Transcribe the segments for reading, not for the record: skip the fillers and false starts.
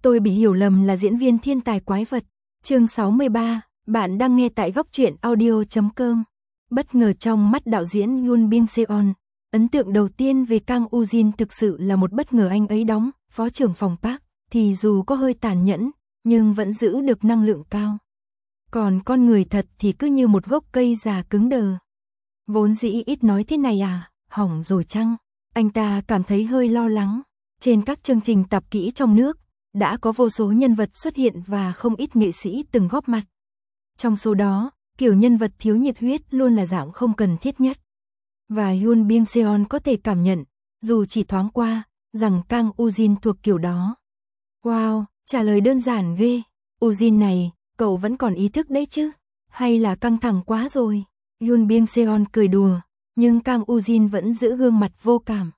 Tôi bị hiểu lầm là diễn viên thiên tài quái vật. Chương 63, bạn đang nghe tại góc truyện audio.com. Bất ngờ trong mắt đạo diễn Yoon Byung Seon, ấn tượng đầu tiên về Kang Woo Jin thực sự là một bất ngờ. Anh ấy đóng phó trưởng phòng Park thì dù có hơi tàn nhẫn, nhưng vẫn giữ được năng lượng cao. Còn con người thật thì cứ như một gốc cây già cứng đờ. Vốn dĩ ít nói thế này à, hỏng rồi chăng? Anh ta cảm thấy hơi lo lắng. Trên các chương trình tạp kỹ trong nước, đã có vô số nhân vật xuất hiện và không ít nghệ sĩ từng góp mặt. Trong số đó, kiểu nhân vật thiếu nhiệt huyết luôn là dạng không cần thiết nhất. Và Yoon Byung Seon có thể cảm nhận, dù chỉ thoáng qua, rằng Kang Woo Jin thuộc kiểu đó. Wow, trả lời đơn giản ghê. Woo Jin này, cậu vẫn còn ý thức đấy chứ? Hay là căng thẳng quá rồi? Yoon Byung Seon cười đùa, nhưng Kang Woo Jin vẫn giữ gương mặt vô cảm.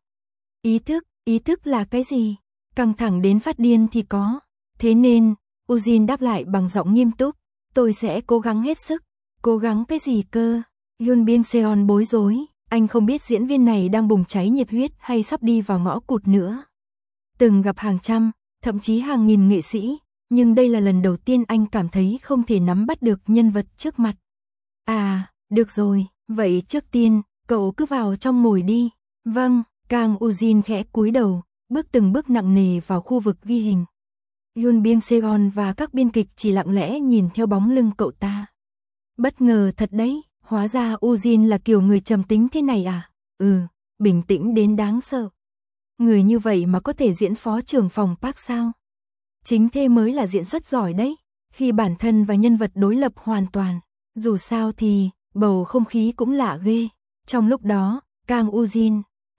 Ý thức là cái gì? Căng thẳng đến phát điên thì có. Thế nên, Woo Jin đáp lại bằng giọng nghiêm túc, tôi sẽ cố gắng hết sức. Cố gắng cái gì cơ? Yoon Byung Seon bối rối, anh không biết diễn viên này đang bùng cháy nhiệt huyết hay sắp đi vào ngõ cụt nữa. Từng gặp hàng trăm, thậm chí hàng nghìn nghệ sĩ, nhưng đây là lần đầu tiên anh cảm thấy không thể nắm bắt được nhân vật trước mặt. À, được rồi, vậy trước tiên, cậu cứ vào trong ngồi đi. Vâng, Kang Woo Jin khẽ cúi đầu, bước từng bước nặng nề vào khu vực ghi hình. Yoon Byung Seon và các biên kịch chỉ lặng lẽ nhìn theo bóng lưng cậu ta. Bất ngờ thật đấy, hóa ra Woo Jin là kiểu người trầm tính thế này à? Bình tĩnh đến đáng sợ. Người như vậy mà có thể diễn phó trưởng phòng Park sao? Chính thế mới là diễn xuất giỏi đấy, khi bản thân và nhân vật đối lập hoàn toàn. Dù sao thì, bầu không khí cũng lạ ghê. Trong lúc đó, Kang Woo Jin,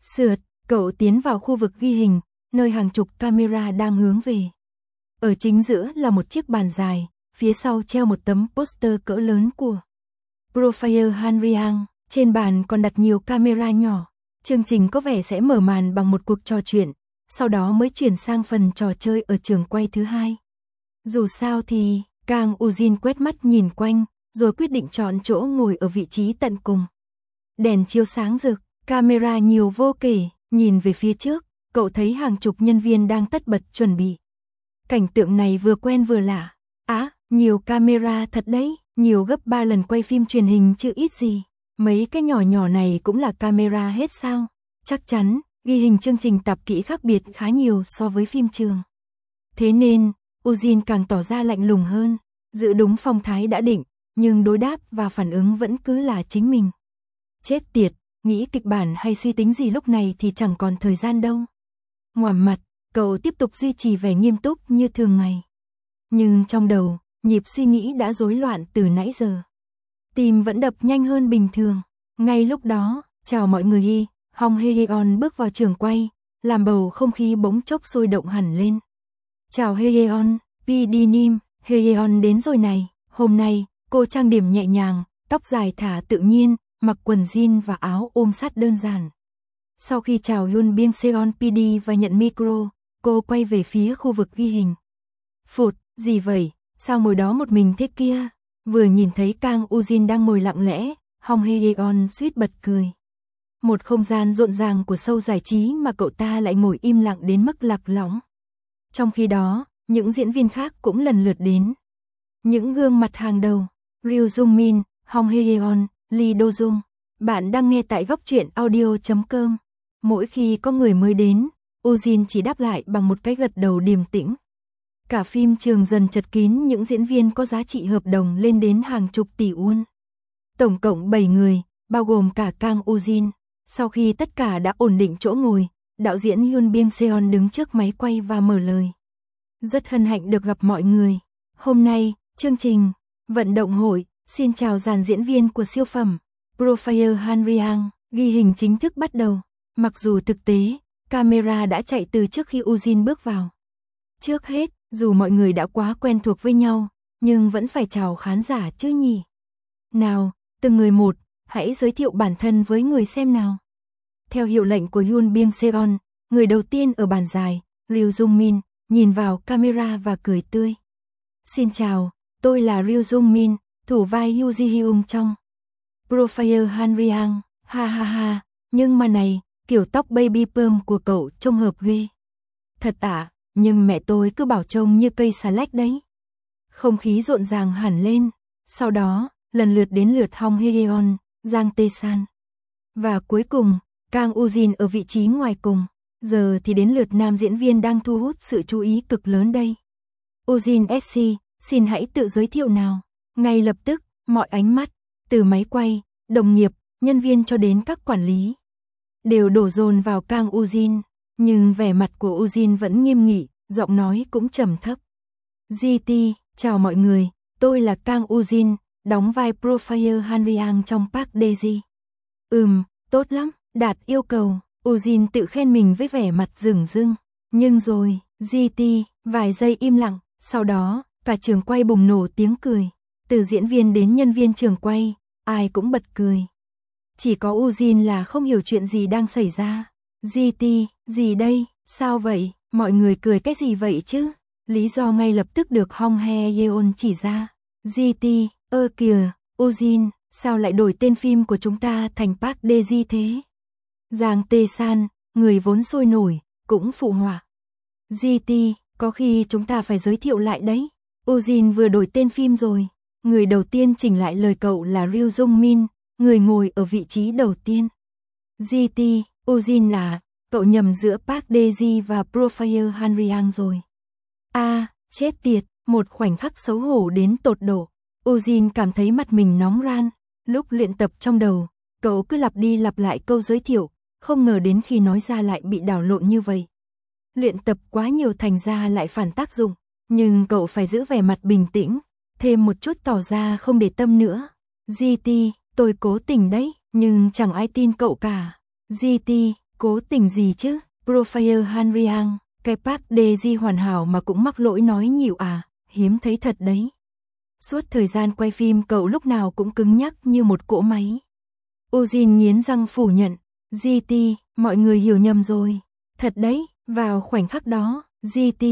cậu tiến vào khu vực ghi hình, nơi hàng chục camera đang hướng về. Ở chính giữa là một chiếc bàn dài, phía sau treo một tấm poster cỡ lớn của Profile Hanriang, trên bàn còn đặt nhiều camera nhỏ. Chương trình có vẻ sẽ mở màn bằng một cuộc trò chuyện, sau đó mới chuyển sang phần trò chơi ở trường quay thứ hai. Dù sao thì, Kang Woo Jin quét mắt nhìn quanh, rồi quyết định chọn chỗ ngồi ở vị trí tận cùng. Đèn chiếu sáng rực, camera nhiều vô kể, nhìn về phía trước, cậu thấy hàng chục nhân viên đang tất bật chuẩn bị. Cảnh tượng này vừa quen vừa lạ. Nhiều camera thật đấy, nhiều gấp 3 lần quay phim truyền hình chứ ít gì. Mấy cái nhỏ nhỏ này cũng là camera hết sao? Chắc chắn, ghi hình chương trình tạp kỹ khác biệt khá nhiều so với phim trường. Thế nên, Woo Jin càng tỏ ra lạnh lùng hơn, giữ đúng phong thái đã định, nhưng đối đáp và phản ứng vẫn cứ là chính mình. Chết tiệt, nghĩ kịch bản hay suy tính gì lúc này thì chẳng còn thời gian đâu. Ngoảm mặt, cậu tiếp tục duy trì vẻ nghiêm túc như thường ngày. Nhưng trong đầu, nhịp suy nghĩ đã rối loạn từ nãy giờ. Tim vẫn đập nhanh hơn bình thường. Ngay lúc đó, chào mọi người, Hong Hye-yeon bước vào trường quay, làm bầu không khí bỗng chốc sôi động hẳn lên. Chào Hye-yeon, PD Nim, Hye-yeon đến rồi này. Hôm nay, cô trang điểm nhẹ nhàng, tóc dài thả tự nhiên, mặc quần jean và áo ôm sát đơn giản. Sau khi chào Yoon Byung Seon PD và nhận micro, cô quay về phía khu vực ghi hình. Phụt, gì vậy? Sao ngồi đó một mình thế kia? Vừa nhìn thấy Kang Woo Jin đang ngồi lặng lẽ, Hong Hye-yeon suýt bật cười. Một không gian rộn ràng của show giải trí mà cậu ta lại ngồi im lặng đến mức lạc lõng. Trong khi đó, những diễn viên khác cũng lần lượt đến. Những gương mặt hàng đầu, Ryu Jung Min, Hong Hye-yeon, Lee Do Jung. Bạn đang nghe tại góc truyện audio.com. Mỗi khi có người mới đến, Woo Jin chỉ đáp lại bằng một cái gật đầu điềm tĩnh. Cả phim trường dần chật kín những diễn viên có giá trị hợp đồng lên đến hàng chục tỷ won. Tổng cộng 7 người, bao gồm cả Kang Woo Jin. Sau khi tất cả đã ổn định chỗ ngồi, đạo diễn Yoon Byung Seon đứng trước máy quay và mở lời. Rất hân hạnh được gặp mọi người. Hôm nay, chương trình vận động hội xin chào dàn diễn viên của siêu phẩm Profile Hanriang, ghi hình chính thức bắt đầu. Mặc dù thực tế, camera đã chạy từ trước khi Woo Jin bước vào. Trước hết, dù mọi người đã quá quen thuộc với nhau, nhưng vẫn phải chào khán giả chứ nhỉ. Nào, từng người một, hãy giới thiệu bản thân với người xem nào. Theo hiệu lệnh của Yoon Byung Seon, người đầu tiên ở bàn dài, Ryu Jung Min, nhìn vào camera và cười tươi. Xin chào, tôi là Ryu Jung Min, thủ vai Yoo Ji Hyung trong Profile Hanriang, ha ha ha, nhưng mà này, kiểu tóc baby perm của cậu trông hợp ghê. Thật ạ, nhưng mẹ tôi cứ bảo trông như cây xà lách đấy. Không khí rộn ràng hẳn lên, sau đó, lần lượt đến lượt Hong Hye-yeon, Giang Tae-san. Và cuối cùng, Kang Woo-jin ở vị trí ngoài cùng. Giờ thì đến lượt nam diễn viên đang thu hút sự chú ý cực lớn đây. Woo-jin SC, xin hãy tự giới thiệu nào. Ngay lập tức, mọi ánh mắt, từ máy quay, đồng nghiệp, nhân viên cho đến các quản lý, đều đổ dồn vào Kang Woo-jin. Nhưng vẻ mặt của Woo-jin vẫn nghiêm nghị, giọng nói cũng trầm thấp. GT, chào mọi người, tôi là Kang Woo-jin, đóng vai Professor Han-ryang trong Park Dae-ji. Tốt lắm, đạt yêu cầu. Woo-jin tự khen mình với vẻ mặt rừng rưng. Nhưng rồi, GT, vài giây im lặng, sau đó, cả trường quay bùng nổ tiếng cười. Từ diễn viên đến nhân viên trường quay, ai cũng bật cười. Chỉ có Woo-jin là không hiểu chuyện gì đang xảy ra. GT, gì đây, sao vậy, mọi người cười cái gì vậy chứ? Lý do ngay lập tức được Hong Hye-yeon chỉ ra. GT, kìa, Woo-jin, sao lại đổi tên phim của chúng ta thành Park Dae-ji thế? Giang Tae-san, người vốn sôi nổi, cũng phụ họa. GT, có khi chúng ta phải giới thiệu lại đấy. Woo-jin vừa đổi tên phim rồi. Người đầu tiên chỉnh lại lời cậu là Ryu Jong-min, người ngồi ở vị trí đầu tiên. GT, Woo-jin là, cậu nhầm giữa Park Dae-ji và Professor Han-ryang rồi. Chết tiệt, một khoảnh khắc xấu hổ đến tột độ. Woo-jin cảm thấy mặt mình nóng ran. Lúc luyện tập trong đầu, cậu cứ lặp đi lặp lại câu giới thiệu, không ngờ đến khi nói ra lại bị đảo lộn như vậy. Luyện tập quá nhiều thành ra lại phản tác dụng, nhưng cậu phải giữ vẻ mặt bình tĩnh, thêm một chút tỏ ra không để tâm nữa. GT, tôi cố tình đấy, nhưng chẳng ai tin cậu cả. GT, cố tình gì chứ? Professor Han-ryang, cái Park Dae-ji hoàn hảo mà cũng mắc lỗi nói nhiều à, hiếm thấy thật đấy. Suốt thời gian quay phim cậu lúc nào cũng cứng nhắc như một cỗ máy. Woo-jin nghiến răng phủ nhận. GT, mọi người hiểu nhầm rồi. Thật đấy, vào khoảnh khắc đó, GT,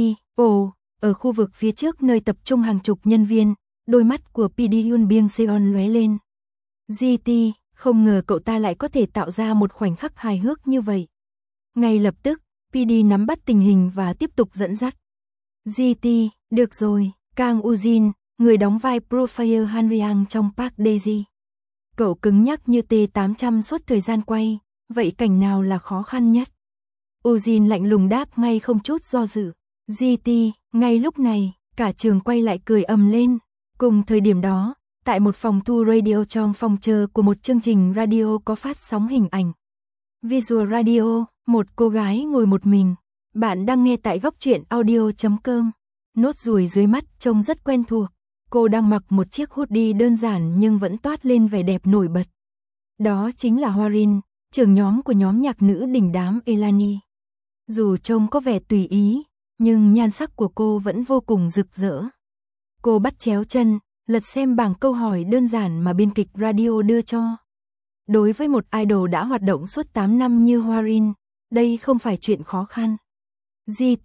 ở khu vực phía trước nơi tập trung hàng chục nhân viên, đôi mắt của PD Yoon Byung Seon lóe lên. GT, không ngờ cậu ta lại có thể tạo ra một khoảnh khắc hài hước như vậy. Ngay lập tức, PD nắm bắt tình hình và tiếp tục dẫn dắt. GT, được rồi, Kang Woo-jin, người đóng vai Professor Han-ryang trong Park Dae-ji. Cậu cứng nhắc như T-800 suốt thời gian quay, vậy cảnh nào là khó khăn nhất? Woo-jin lạnh lùng đáp ngay không chút do dự. GT, ngay lúc này, cả trường quay lại cười ầm lên. Cùng thời điểm đó, tại một phòng thu radio trong phòng chờ của một chương trình radio có phát sóng hình ảnh. Visual Radio, một cô gái ngồi một mình. Bạn đang nghe tại góc truyện audio.com. Nốt ruồi dưới mắt trông rất quen thuộc. Cô đang mặc một chiếc hoodie đơn giản nhưng vẫn toát lên vẻ đẹp nổi bật. Đó chính là Hwarin, trưởng nhóm của nhóm nhạc nữ đình đám Elani. Dù trông có vẻ tùy ý, nhưng nhan sắc của cô vẫn vô cùng rực rỡ. Cô bắt chéo chân, lật xem bảng câu hỏi đơn giản mà biên kịch radio đưa cho. Đối với một idol đã hoạt động suốt 8 năm như Hwarin, đây không phải chuyện khó khăn. GT,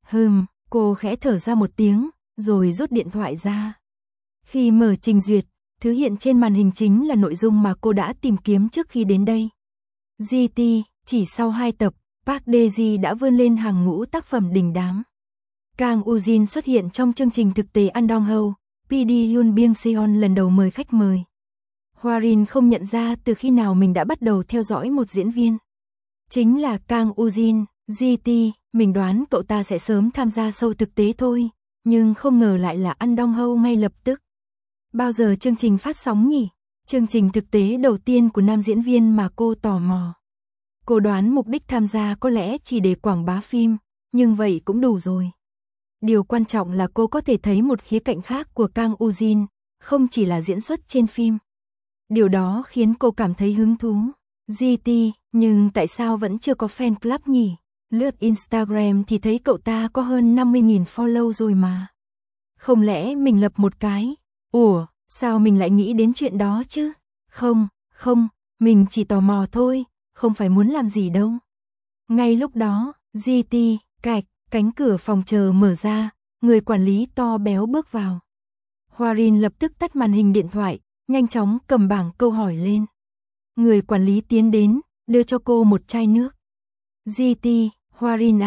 cô khẽ thở ra một tiếng, rồi rút điện thoại ra. Khi mở trình duyệt, thứ hiện trên màn hình chính là nội dung mà cô đã tìm kiếm trước khi đến đây. GT, chỉ sau 2 tập, Park Dae-ji đã vươn lên hàng ngũ tác phẩm đình đám. Kang Woo-jin xuất hiện trong chương trình thực tế An Dong Ho, PD Yoon Byung Seon lần đầu mời khách mời. Hwarin không nhận ra từ khi nào mình đã bắt đầu theo dõi một diễn viên. Chính là Kang Woo-jin. GT, mình đoán cậu ta sẽ sớm tham gia show thực tế thôi, nhưng không ngờ lại là An Dong Ho ngay lập tức. Bao giờ chương trình phát sóng nhỉ? Chương trình thực tế đầu tiên của nam diễn viên mà cô tò mò. Cô đoán mục đích tham gia có lẽ chỉ để quảng bá phim, nhưng vậy cũng đủ rồi. Điều quan trọng là cô có thể thấy một khía cạnh khác của Kang Woo-jin, không chỉ là diễn xuất trên phim. Điều đó khiến cô cảm thấy hứng thú. GT, nhưng tại sao vẫn chưa có fan club nhỉ? Lướt Instagram thì thấy cậu ta có hơn 50.000 follow rồi mà. Không lẽ mình lập một cái? Ủa, sao mình lại nghĩ đến chuyện đó chứ? Không, mình chỉ tò mò thôi, không phải muốn làm gì đâu. Ngay lúc đó, GT, cánh cửa phòng chờ mở ra, người quản lý to béo bước vào. Hwarin lập tức tắt màn hình điện thoại, nhanh chóng cầm bảng câu hỏi lên. Người quản lý tiến đến, đưa cho cô một chai nước. GT, Hwarin à,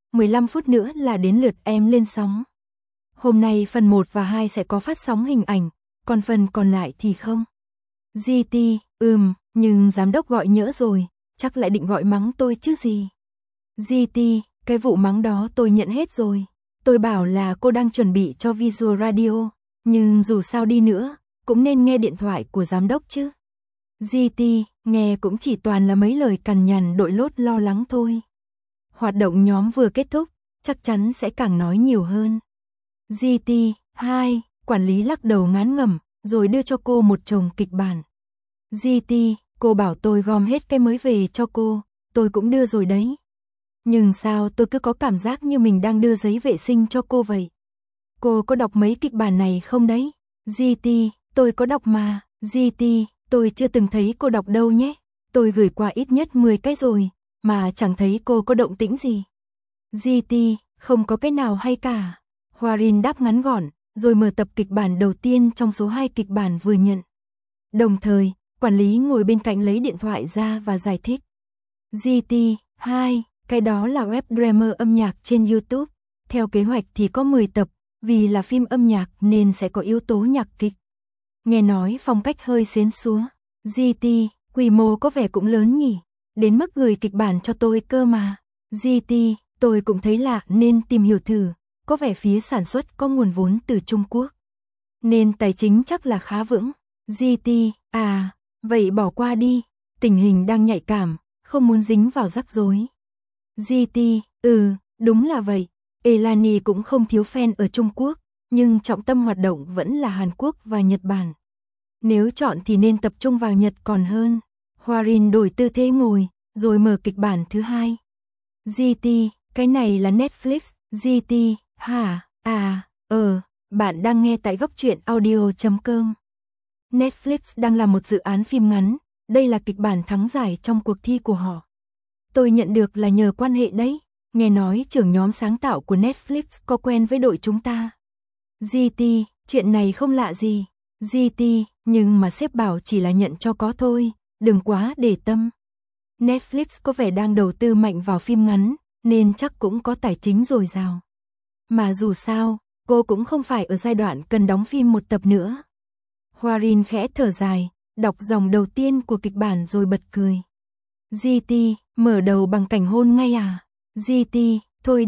15 phút nữa là đến lượt em lên sóng. Hôm nay phần 1 và 2 sẽ có phát sóng hình ảnh, còn phần còn lại thì không. GT, nhưng giám đốc gọi nhỡ rồi, chắc lại định gọi mắng tôi chứ gì. GT, cái vụ mắng đó tôi nhận hết rồi. Tôi bảo là cô đang chuẩn bị cho Visual Radio, nhưng dù sao đi nữa, cũng nên nghe điện thoại của giám đốc chứ. GT, nghe cũng chỉ toàn là mấy lời cằn nhằn đội lốt lo lắng thôi. Hoạt động nhóm vừa kết thúc, chắc chắn sẽ càng nói nhiều hơn. GT, 2, quản lý lắc đầu ngán ngẩm, rồi đưa cho cô một chồng kịch bản. GT, cô bảo tôi gom hết cái mới về cho cô, tôi cũng đưa rồi đấy. Nhưng sao tôi cứ có cảm giác như mình đang đưa giấy vệ sinh cho cô vậy? Cô có đọc mấy kịch bản này không đấy? GT, tôi có đọc mà. GT, tôi chưa từng thấy cô đọc đâu nhé. Tôi gửi qua ít nhất 10 cái rồi, mà chẳng thấy cô có động tĩnh gì. GT, không có cái nào hay cả. Hoarin đáp ngắn gọn, rồi mở tập kịch bản đầu tiên trong số 2 kịch bản vừa nhận. Đồng thời, quản lý ngồi bên cạnh lấy điện thoại ra và giải thích. GT, 2, cái đó là web drama âm nhạc trên YouTube. Theo kế hoạch thì có 10 tập, vì là phim âm nhạc nên sẽ có yếu tố nhạc kịch. Nghe nói phong cách hơi xến xúa. GT, quy mô có vẻ cũng lớn nhỉ, đến mức gửi kịch bản cho tôi cơ mà. GT, tôi cũng thấy lạ nên tìm hiểu thử, có vẻ phía sản xuất có nguồn vốn từ Trung Quốc, nên tài chính chắc là khá vững. GT, vậy bỏ qua đi, tình hình đang nhạy cảm, không muốn dính vào rắc rối. GT, đúng là vậy, Elani cũng không thiếu fan ở Trung Quốc, nhưng trọng tâm hoạt động vẫn là Hàn Quốc và Nhật Bản. Nếu chọn thì nên tập trung vào Nhật còn hơn. Hoarin đổi tư thế ngồi, rồi mở kịch bản thứ 2. GT, cái này là Netflix. GT, hả? Bạn đang nghe tại góc truyện audio.com. Netflix đang làm một dự án phim ngắn, đây là kịch bản thắng giải trong cuộc thi của họ. Tôi nhận được là nhờ quan hệ đấy, nghe nói trưởng nhóm sáng tạo của Netflix có quen với đội chúng ta. GT, chuyện này không lạ gì. GT, nhưng mà sếp bảo chỉ là nhận cho có thôi, đừng quá để tâm. Netflix có vẻ đang đầu tư mạnh vào phim ngắn, nên chắc cũng có tài chính dồi dào. Mà dù sao, cô cũng không phải ở giai đoạn cần đóng phim một tập nữa. Hoarin khẽ thở dài, đọc dòng đầu tiên của kịch bản rồi bật cười. GT, mở đầu bằng cảnh hôn ngay à? GT, thôi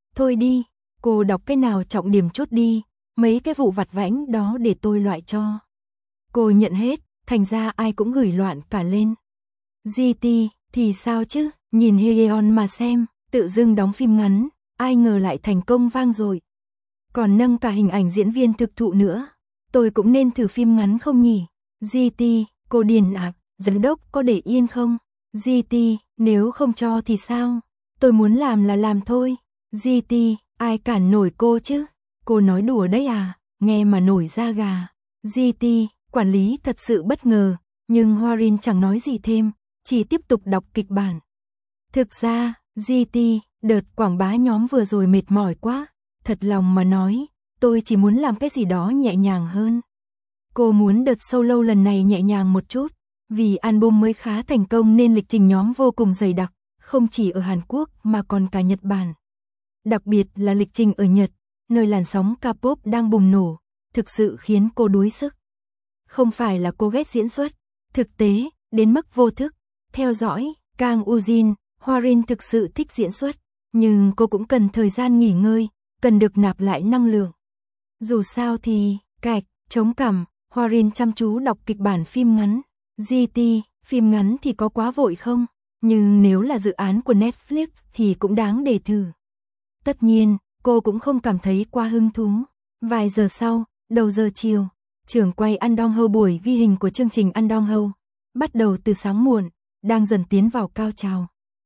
đi, cô đọc cái nào trọng điểm chút đi, mấy cái vụ vặt vãnh đó để tôi loại cho. Cô nhận hết, thành ra ai cũng gửi loạn cả lên. GT, thì sao chứ, nhìn Heyeon mà xem, tự dưng đóng phim ngắn, ai ngờ lại thành công vang dội. Còn nâng cả hình ảnh diễn viên thực thụ nữa, tôi cũng nên thử phim ngắn không nhỉ? GT, cô điền giám đốc có để yên không? GT, nếu không cho thì sao? Tôi muốn làm là làm thôi. GT, ai cản nổi cô chứ? Cô nói đùa đấy à, nghe mà nổi da gà. GT, quản lý thật sự bất ngờ, nhưng Hoarin chẳng nói gì thêm, chỉ tiếp tục đọc kịch bản. Thực ra, GT, đợt quảng bá nhóm vừa rồi mệt mỏi quá, thật lòng mà nói, tôi chỉ muốn làm cái gì đó nhẹ nhàng hơn. Cô muốn đợt solo lần này nhẹ nhàng một chút, vì album mới khá thành công nên lịch trình nhóm vô cùng dày đặc, không chỉ ở Hàn Quốc mà còn cả Nhật Bản. Đặc biệt là lịch trình ở Nhật, nơi làn sóng K-pop đang bùng nổ, thực sự khiến cô đuối sức. Không phải là cô ghét diễn xuất, thực tế, đến mức vô thức, theo dõi, Kang Ujin, Hoarin thực sự thích diễn xuất, nhưng cô cũng cần thời gian nghỉ ngơi, cần được nạp lại năng lượng. Dù sao thì, chống cằm, Hoarin chăm chú đọc kịch bản phim ngắn. GT, phim ngắn thì có quá vội không? Nhưng nếu là dự án của Netflix thì cũng đáng để thử. Tất nhiên, cô cũng không cảm thấy quá hứng thú. Vài giờ sau, đầu giờ chiều, trưởng quay An Dong Ho buổi ghi hình của chương trình An Dong Ho, bắt đầu từ sáng muộn, đang dần tiến vào cao trào.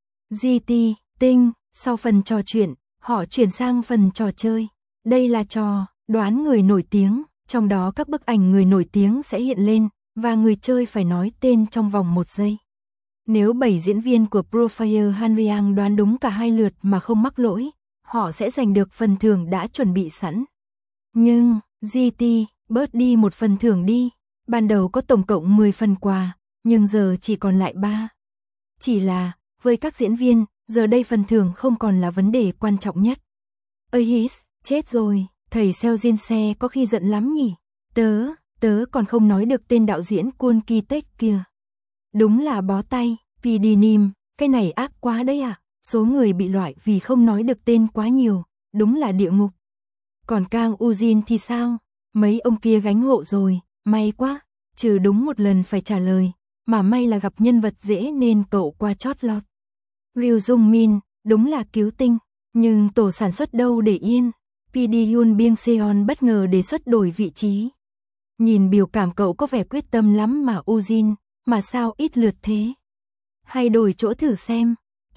GT, Tinh, sau phần trò chuyện, họ chuyển sang phần trò chơi. Đây là trò đoán người nổi tiếng, trong đó các bức ảnh người nổi tiếng sẽ hiện lên, và người chơi phải nói tên trong vòng 1 giây. Nếu 7 diễn viên của Profile Hanriang đoán đúng cả 2 lượt mà không mắc lỗi, họ sẽ giành được phần thưởng đã chuẩn bị sẵn. Nhưng, GT, bớt đi một phần thưởng đi. Ban đầu có tổng cộng 10 phần quà, nhưng giờ chỉ còn lại 3. Chỉ là, với các diễn viên, Giờ đây phần thưởng không còn là vấn đề quan trọng nhất. Ahis, chết rồi, thầy Seojin Se có khi giận lắm nhỉ. Tớ còn không nói được tên đạo diễn Kwon Ki-taek kia. Đúng là bó tay, PD님, cái này ác quá đấy ạ. Số người bị loại vì không nói được tên quá nhiều, đúng là địa ngục. Còn Kang Ujin thì sao? Mấy ông kia gánh hộ rồi, may quá, trừ đúng một lần phải trả lời, mà may là gặp nhân vật dễ nên cậu qua chót lọt. Ryu Jung Min, đúng là cứu tinh, nhưng tổ sản xuất đâu để yên. PD Yoon Byung Seon bất ngờ đề xuất đổi vị trí. Nhìn biểu cảm cậu có vẻ quyết tâm lắm mà Ujin, mà sao ít lượt thế? Hay đổi chỗ thử xem,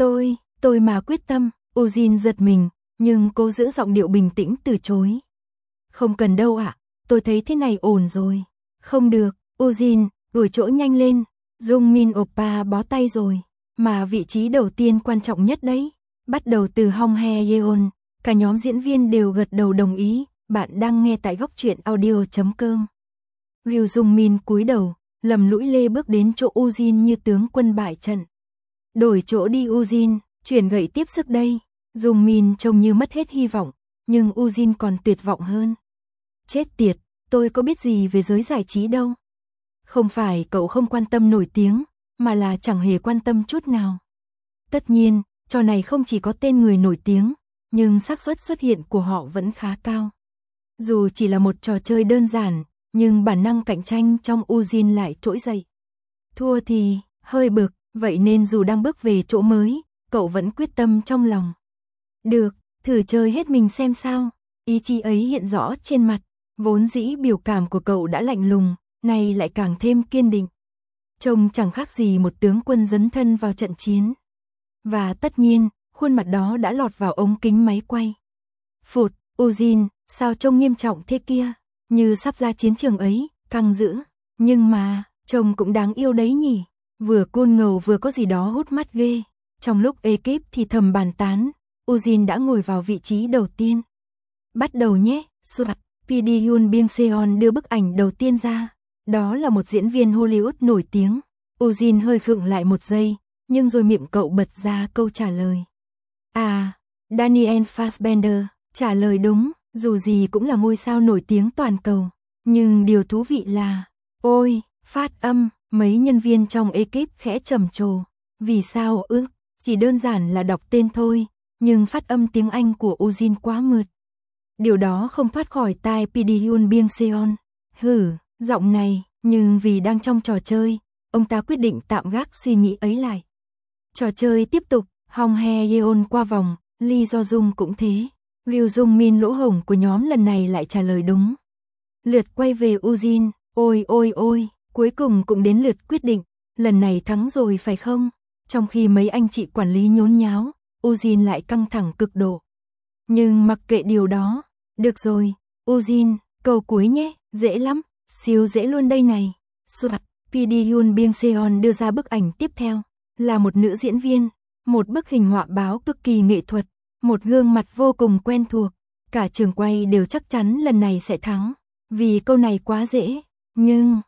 tôi mà quyết tâm, Ujin giật mình, nhưng cô giữ giọng điệu bình tĩnh từ chối. Không cần đâu ạ, tôi thấy thế này ổn rồi. Không được, Ujin, đổi chỗ nhanh lên, Jung Min Oppa bó tay rồi, mà vị trí đầu tiên quan trọng nhất đấy. Bắt đầu từ Hong Hae Yeon, cả nhóm diễn viên đều gật đầu đồng ý. Bạn đang nghe tại góc truyện audio.com. Ryu Jung Min cúi đầu, lầm lũi lê bước đến chỗ Ujin như tướng quân bại trận. Đổi chỗ đi Ujin, chuyển gậy tiếp sức đây. Jung Min trông như mất hết hy vọng, nhưng Ujin còn tuyệt vọng hơn. Chết tiệt, tôi có biết gì về giới giải trí đâu. Không phải cậu không quan tâm nổi tiếng, mà là chẳng hề quan tâm chút nào. Tất nhiên, trò này không chỉ có tên người nổi tiếng, nhưng xác suất xuất hiện của họ vẫn khá cao. Dù chỉ là một trò chơi đơn giản, nhưng bản năng cạnh tranh trong Ujin lại trỗi dậy. Thua thì, hơi bực, vậy nên dù đang bước về chỗ mới, cậu vẫn quyết tâm trong lòng. Được, thử chơi hết mình xem sao. Ý chí ấy hiện rõ trên mặt, vốn dĩ biểu cảm của cậu đã lạnh lùng, nay lại càng thêm kiên định. Trông chẳng khác gì một tướng quân dấn thân vào trận chiến. Và tất nhiên, khuôn mặt đó đã lọt vào ống kính máy quay. Phụt, Ujin, sao trông nghiêm trọng thế kia? Như sắp ra chiến trường ấy, căng dữ. Nhưng mà, trông cũng đáng yêu đấy nhỉ. Vừa cool ngầu vừa có gì đó hút mắt ghê. Trong lúc ekip thì thầm bàn tán, Ujin đã ngồi vào vị trí đầu tiên. Bắt đầu nhé, soạt. PD Yoon Byung Seon đưa bức ảnh đầu tiên ra. Đó là một diễn viên Hollywood nổi tiếng. Ujin hơi khựng lại một giây, nhưng rồi miệng cậu bật ra câu trả lời. À, Daniel Fassbender, trả lời đúng, dù gì cũng là ngôi sao nổi tiếng toàn cầu. Nhưng điều thú vị là, ôi, phát âm, mấy nhân viên trong ekip khẽ trầm trồ. Vì sao ư? Chỉ đơn giản là đọc tên thôi, nhưng phát âm tiếng Anh của Ujin quá mượt. Điều đó không thoát khỏi tai PD Yoon Byung Seon. Hử, giọng này, nhưng vì đang trong trò chơi, ông ta quyết định tạm gác suy nghĩ ấy lại. Trò chơi tiếp tục, Hong Hae Yeon qua vòng, Lee Jo Jung cũng thế. Ryu Jung Min lỗ hổng của nhóm lần này lại trả lời đúng. Lượt quay về Ujin, ôi, cuối cùng cũng đến lượt quyết định, lần này thắng rồi phải không? Trong khi mấy anh chị quản lý nhốn nháo, Ujin lại căng thẳng cực độ. Nhưng mặc kệ điều đó, được rồi, Ujin, câu cuối nhé, dễ lắm, siêu dễ luôn đây này. Soạt, PD Yoon Byung Seon đưa ra bức ảnh tiếp theo, là một nữ diễn viên, một bức hình họa báo cực kỳ nghệ thuật, một gương mặt vô cùng quen thuộc, cả trường quay đều chắc chắn lần này sẽ thắng, vì câu này quá dễ. Nhưng,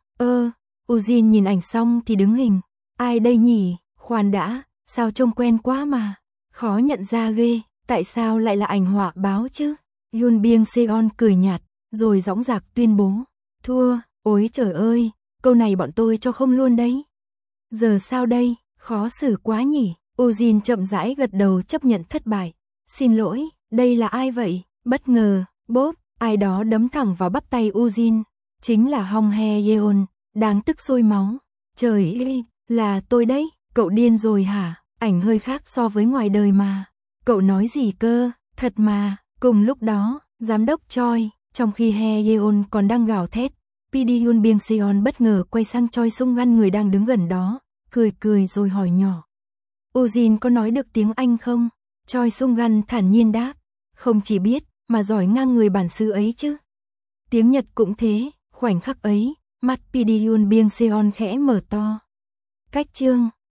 Ujin nhìn ảnh xong thì đứng hình, ai đây nhỉ, khoan đã, sao trông quen quá mà, khó nhận ra ghê, tại sao lại là ảnh họa báo chứ? Yoon Byung Seon cười nhạt, rồi dõng dạc tuyên bố, thua, ôi trời ơi, câu này bọn tôi cho không luôn đấy. Giờ sao đây, khó xử quá nhỉ, Ujin chậm rãi gật đầu chấp nhận thất bại. Xin lỗi, đây là ai vậy? Bất ngờ, bốp, ai đó đấm thẳng vào bắp tay Ujin, chính là Hong Hae Yeon, đáng tức sôi máu. Trời ơi, là tôi đấy, cậu điên rồi hả? Ảnh hơi khác so với ngoài đời mà. Cậu nói gì cơ, thật mà. Cùng lúc đó, giám đốc Choi, trong khi Hae Yeon còn đang gào thét, PD Yoon Byung Seon bất ngờ quay sang Choi Sung Gun người đang đứng gần đó, cười rồi hỏi nhỏ. Ujin có nói được tiếng Anh không? Choi Sung Gun thản nhiên đáp, không chỉ biết, mà giỏi ngang người bản xứ ấy chứ. Tiếng Nhật cũng thế, khoảnh khắc ấy, mắt PD Yoon Byung Seon khẽ mở to. Cách chương